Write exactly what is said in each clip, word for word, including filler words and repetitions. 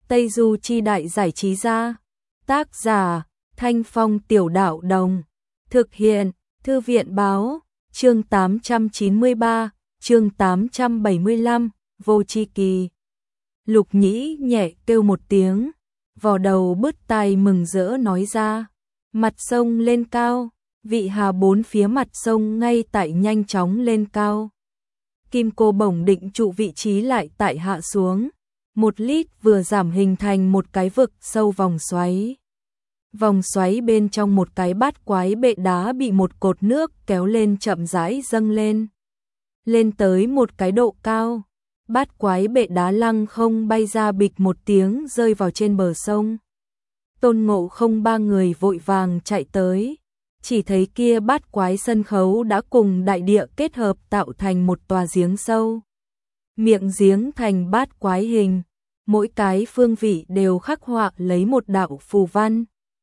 Tây Du Chi Đại Giải Trí Gia. Tác giả Thanh Phong Tiểu Đạo Đồng. Thực hiện Thư viện Báo. Chương tám trăm chín mươi ba, chương tám trăm bảy mươi lăm, Vô Chi Kỳ. Lục Nhĩ nhẹ kêu một tiếng, vò đầu bứt tai mừng rỡ nói ra. Mặt sông lên cao, vị hà bốn phía mặt sông ngay tại nhanh chóng lên cao. Kim cô bổng định trụ vị trí lại tại hạ xuống. Một lít vừa giảm hình thành một cái vực sâu vòng xoáy. Vòng xoáy bên trong một cái bát quái bệ đá bị một cột nước kéo lên chậm rãi dâng lên. Lên tới một cái độ cao, bát quái bệ đá lăng không bay ra bịch một tiếng rơi vào trên bờ sông. Tôn Ngộ Không ba người vội vàng chạy tới, chỉ thấy kia bát quái sân khấu đã cùng đại địa kết hợp tạo thành một tòa giếng sâu. Miệng giếng thành bát quái hình, mỗi cái phương vị đều khắc họa lấy một đạo phù văn.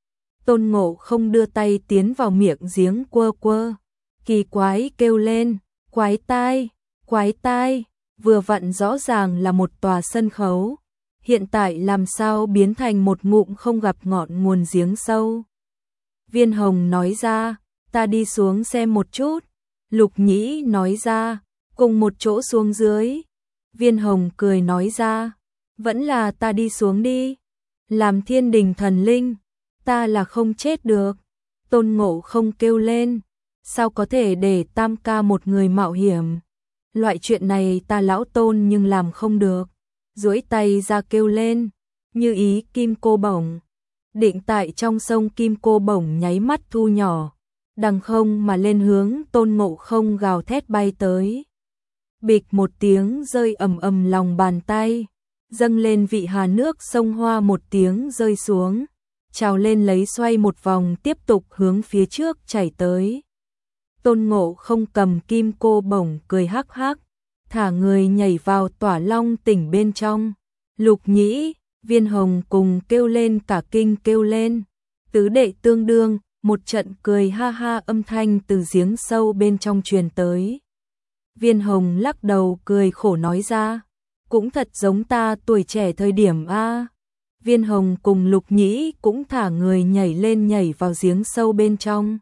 Tôn Ngộ Không đưa tay tiến vào miệng giếng quơ quơ, kỳ quái kêu lên, quái tai, quái tai, vừa vặn rõ ràng là một tòa sân khấu, hiện tại làm sao biến thành một ngụm không gặp ngọn nguồn giếng sâu. Viên Hồng nói ra, ta đi xuống xem một chút. Lục Nhĩ nói ra, cùng một chỗ xuống dưới. Viên Hồng cười nói ra, vẫn là ta đi xuống đi. Làm thiên đình thần linh, ta là không chết được. Tôn Ngộ Không kêu lên, sao có thể để tam ca một người mạo hiểm. Loại chuyện này ta lão Tôn nhưng làm không được. Duỗi tay ra kêu lên, như ý kim cô bổng. Định tại trong sông kim cô bổng nháy mắt thu nhỏ, đằng không mà lên hướng Tôn Ngộ Không gào thét bay tới. Bịch một tiếng rơi ầm ầm lòng bàn tay, dâng lên vị hà nước sông Hoa một tiếng rơi xuống, trào lên lấy xoay một vòng tiếp tục hướng phía trước chảy tới. Tôn Ngộ Không cầm kim cô bổng cười hắc hắc, thả người nhảy vào tỏa long tỉnh bên trong. Lục Nhĩ, Viên Hồng cùng kêu lên cả kinh kêu lên. Tứ đệ tương đương, một trận cười ha ha âm thanh từ giếng sâu bên trong truyền tới. Viên Hồng lắc đầu cười khổ nói ra, cũng thật giống ta tuổi trẻ thời điểm a. Viên Hồng cùng Lục Nhĩ cũng thả người nhảy lên nhảy vào giếng sâu bên trong.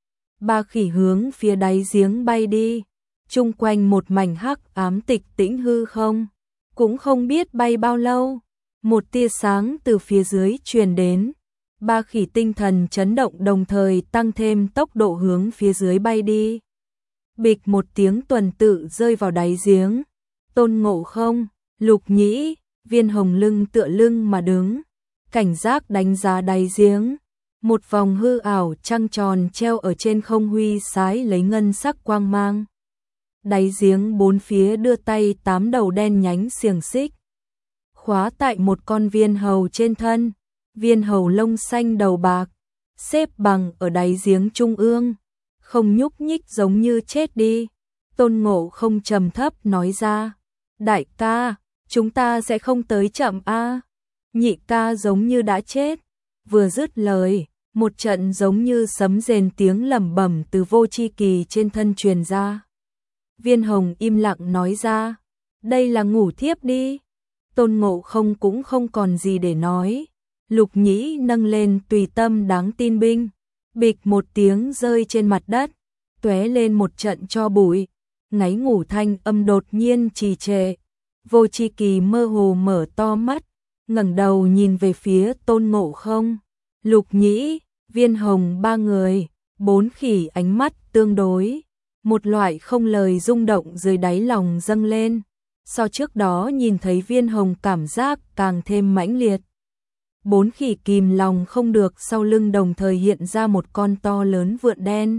Ba khỉ hướng phía đáy giếng bay đi, chung quanh một mảnh hắc ám tịch tĩnh hư không, cũng không biết bay bao lâu. Một tia sáng từ phía dưới truyền đến, ba khỉ tinh thần chấn động đồng thời tăng thêm tốc độ hướng phía dưới bay đi. Bịch một tiếng tuần tự rơi vào đáy giếng. Tôn Ngộ Không, Lục Nhĩ, Viên Hồng lưng tựa lưng mà đứng, cảnh giác đánh giá đáy giếng. Một vòng hư ảo trăng tròn treo ở trên không huy sái lấy ngân sắc quang mang. Đáy giếng bốn phía đưa tay tám đầu đen nhánh xiềng xích, khóa tại một con viên hầu trên thân. Viên hầu lông xanh đầu bạc, xếp bằng ở đáy giếng trung ương, không nhúc nhích giống như chết đi. Tôn Ngộ Không trầm thấp nói ra, đại ca, chúng ta sẽ không tới chậm a. Nhị ca giống như đã chết. Vừa dứt lời, một trận giống như sấm rền tiếng lẩm bẩm từ Vô Chi Kỳ trên thân truyền ra. Viên Hồng im lặng nói ra, đây là ngủ thiếp đi. Tôn Ngộ Không cũng không còn gì để nói. Lục Nhĩ nâng lên tùy tâm đáng tin binh, bịch một tiếng rơi trên mặt đất, tóe lên một trận tro bụi. Ngáy ngủ thanh âm đột nhiên trì trệ. Vô Chi Kỳ mơ hồ mở to mắt, ngẩng đầu nhìn về phía Tôn Ngộ Không, Lục Nhĩ, Viên Hồng ba người. Bốn khỉ ánh mắt tương đối, một loại không lời rung động dưới đáy lòng dâng lên. So trước đó nhìn thấy Viên Hồng cảm giác càng thêm mãnh liệt. Bốn khỉ kìm lòng không được sau lưng đồng thời hiện ra một con to lớn vượn đen.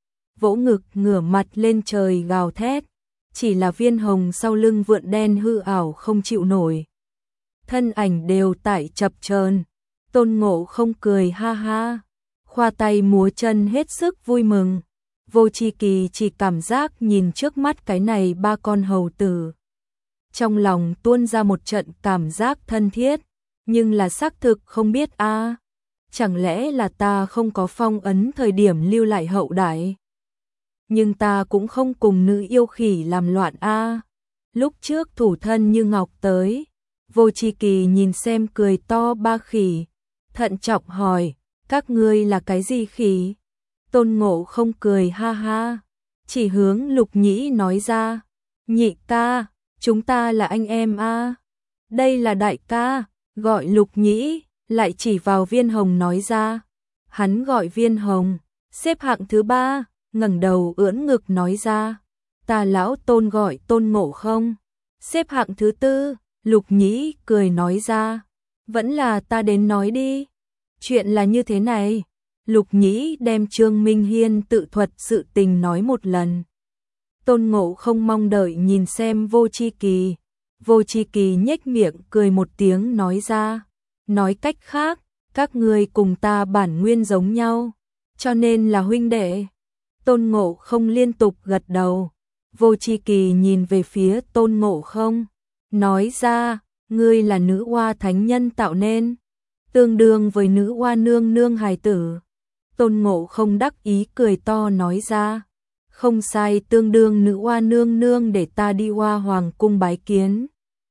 Vỗ ngực ngửa mặt lên trời gào thét. Chỉ là Viên Hồng sau lưng vượn đen hư ảo không chịu nổi, thân ảnh đều tại chập chờn. Tôn Ngộ Không cười ha ha, khoa tay múa chân hết sức vui mừng. Vô Chi Kỳ chỉ cảm giác nhìn trước mắt cái này ba con hầu tử, trong lòng tuôn ra một trận cảm giác thân thiết, nhưng là xác thực không biết a, à, chẳng lẽ là ta không có phong ấn thời điểm lưu lại hậu đại. Nhưng ta cũng không cùng nữ yêu khỉ làm loạn a. À. Lúc trước thủ thân Như Ngọc tới, Vô Chi Kỳ nhìn xem cười to ba khỉ, thận trọng hỏi, các ngươi là cái gì khỉ? Tôn Ngộ Không cười ha ha, chỉ hướng Lục Nhĩ nói ra, nhị ca, chúng ta là anh em a. Đây là đại ca, gọi Lục Nhĩ, lại chỉ vào Viên Hồng nói ra, hắn gọi Viên Hồng, xếp hạng thứ ba, ngẩng đầu ưỡn ngực nói ra, ta lão Tôn gọi Tôn Ngộ Không, xếp hạng thứ tư. Lục Nhĩ cười nói ra, vẫn là ta đến nói đi. Chuyện là như thế này, Lục Nhĩ đem Trương Minh Hiên tự thuật sự tình nói một lần. Tôn Ngộ Không mong đợi nhìn xem Vô Chi Kỳ. Vô Chi Kỳ nhếch miệng cười một tiếng nói ra, nói cách khác, các ngươi cùng ta bản nguyên giống nhau, cho nên là huynh đệ. Tôn Ngộ Không liên tục gật đầu. Vô Chi Kỳ nhìn về phía Tôn Ngộ Không, nói ra, ngươi là nữ oa thánh nhân tạo nên, tương đương với nữ oa nương nương hài tử. Tôn Ngộ Không đắc ý cười to nói ra, không sai, tương đương nữ oa nương nương, để ta đi Oa Hoàng cung bái kiến.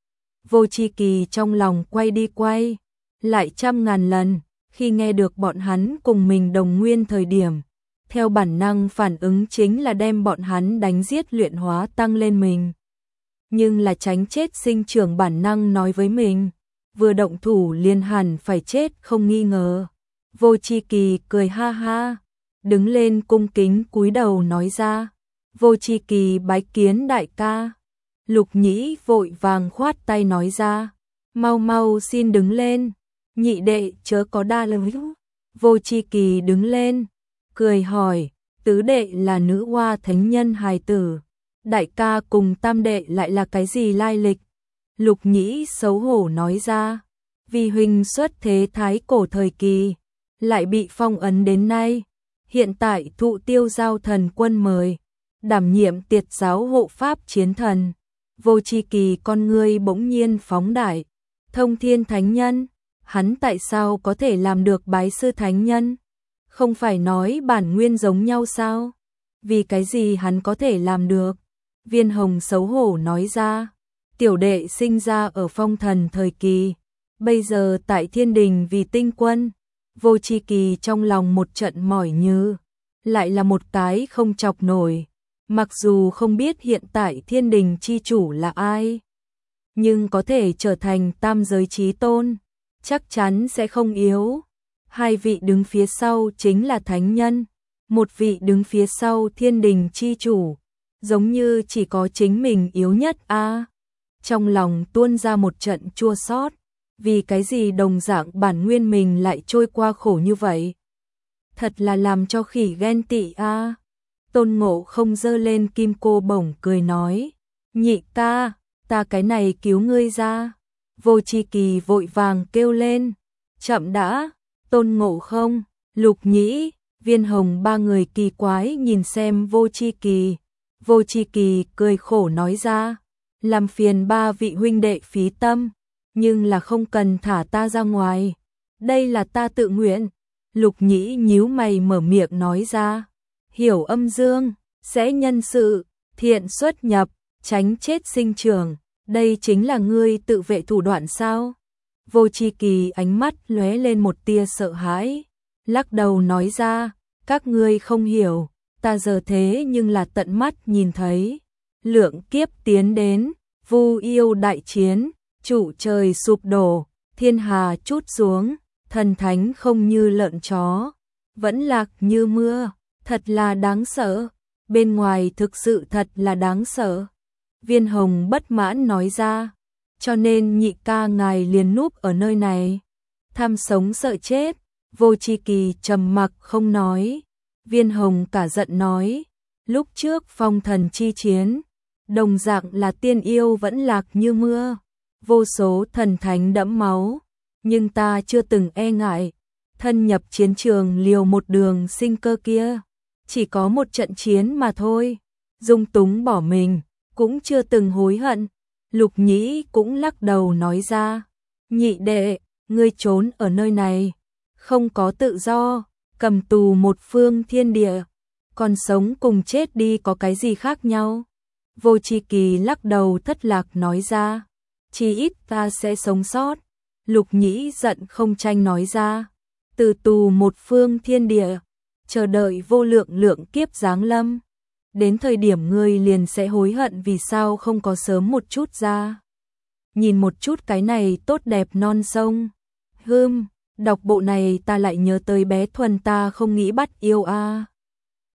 Vô Chi Kỳ trong lòng quay đi quay lại trăm ngàn lần, khi nghe được bọn hắn cùng mình đồng nguyên thời điểm, theo bản năng phản ứng chính là đem bọn hắn đánh giết luyện hóa tăng lên mình. Nhưng là tránh chết sinh trưởng bản năng nói với mình, vừa động thủ liền hẳn phải chết không nghi ngờ. Vô Chi Kỳ cười ha ha, đứng lên cung kính cúi đầu nói ra, Vô Chi Kỳ bái kiến đại ca. Lục Nhĩ vội vàng khoát tay nói ra, mau mau xin đứng lên, nhị đệ chớ có đa lời. Vô Chi Kỳ đứng lên, cười hỏi, tứ đệ là nữ oa thánh nhân hài tử, đại ca cùng tam đệ lại là cái gì lai lịch? Lục Nhĩ xấu hổ nói ra, vì huynh xuất thế thái cổ thời kỳ, lại bị phong ấn đến nay, hiện tại thụ Tiêu Giao thần quân mời, đảm nhiệm tiệt giáo hộ pháp chiến thần. Vô Chi Kỳ con ngươi bỗng nhiên phóng đại, thông thiên thánh nhân, hắn tại sao có thể làm được bái sư thánh nhân? Không phải nói bản nguyên giống nhau sao? Vì cái gì hắn có thể làm được? Viên Hồng xấu hổ nói ra, tiểu đệ sinh ra ở phong thần thời kỳ, bây giờ tại thiên đình vì tinh quân. Vô Chi Kỳ trong lòng một trận mỏi như, lại là một cái không chọc nổi. Mặc dù không biết hiện tại thiên đình chi chủ là ai, nhưng có thể trở thành tam giới chí tôn, chắc chắn sẽ không yếu. Hai vị đứng phía sau chính là thánh nhân, một vị đứng phía sau thiên đình chi chủ, giống như chỉ có chính mình yếu nhất a. À, trong lòng tuôn ra một trận chua xót, vì cái gì đồng dạng bản nguyên mình lại trôi qua khổ như vậy? Thật là làm cho khỉ ghen tị a. À. Tôn Ngộ Không giơ lên kim cô bổng cười nói, nhị ca, ta cái này cứu ngươi ra. Vô Chi Kỳ vội vàng kêu lên, chậm đã. Tôn Ngộ Không, Lục Nhĩ, Viên Hồng ba người kỳ quái nhìn xem Vô Chi Kỳ. Vô Chi Kỳ cười khổ nói ra, làm phiền ba vị huynh đệ phí tâm, nhưng là không cần thả ta ra ngoài, đây là ta tự nguyện. Lục Nhĩ nhíu mày mở miệng nói ra, hiểu âm dương, sẽ nhân sự, thiện xuất nhập, tránh chết sinh trưởng, đây chính là ngươi tự vệ thủ đoạn sao? Vô Chi Kỳ ánh mắt lóe lên một tia sợ hãi, lắc đầu nói ra, các ngươi không hiểu, ta giờ thế nhưng là tận mắt nhìn thấy. Lượng kiếp tiến đến, vu yêu đại chiến, trụ trời sụp đổ, thiên hà trút xuống, thần thánh không như lợn chó, vẫn lạc như mưa, thật là đáng sợ, bên ngoài thực sự thật là đáng sợ. Viên Hồng bất mãn nói ra, cho nên nhị ca ngài liền núp ở nơi này, tham sống sợ chết. Vô Chi Kỳ trầm mặc không nói. Viên Hồng cả giận nói, lúc trước phong thần chi chiến, đồng dạng là tiên yêu vẫn lạc như mưa, vô số thần thánh đẫm máu, nhưng ta chưa từng e ngại, thân nhập chiến trường liều một đường sinh cơ kia, chỉ có một trận chiến mà thôi, dung túng bỏ mình, cũng chưa từng hối hận. Lục Nhĩ cũng lắc đầu nói ra, nhị đệ, ngươi trốn ở nơi này, không có tự do, cầm tù một phương thiên địa, còn sống cùng chết đi có cái gì khác nhau? Vô Chi Kỳ lắc đầu thất lạc nói ra, Chí ít ta sẽ sống sót. Lục Nhĩ giận không tranh nói ra. Từ tù một phương thiên địa, chờ đợi vô lượng lượng kiếp giáng lâm. Đến thời điểm ngươi liền sẽ hối hận vì sao không có sớm một chút ra. Nhìn một chút cái này tốt đẹp non sông. Hưm, đọc bộ này ta lại nhớ tới bé Thuần ta không nghĩ bắt yêu a.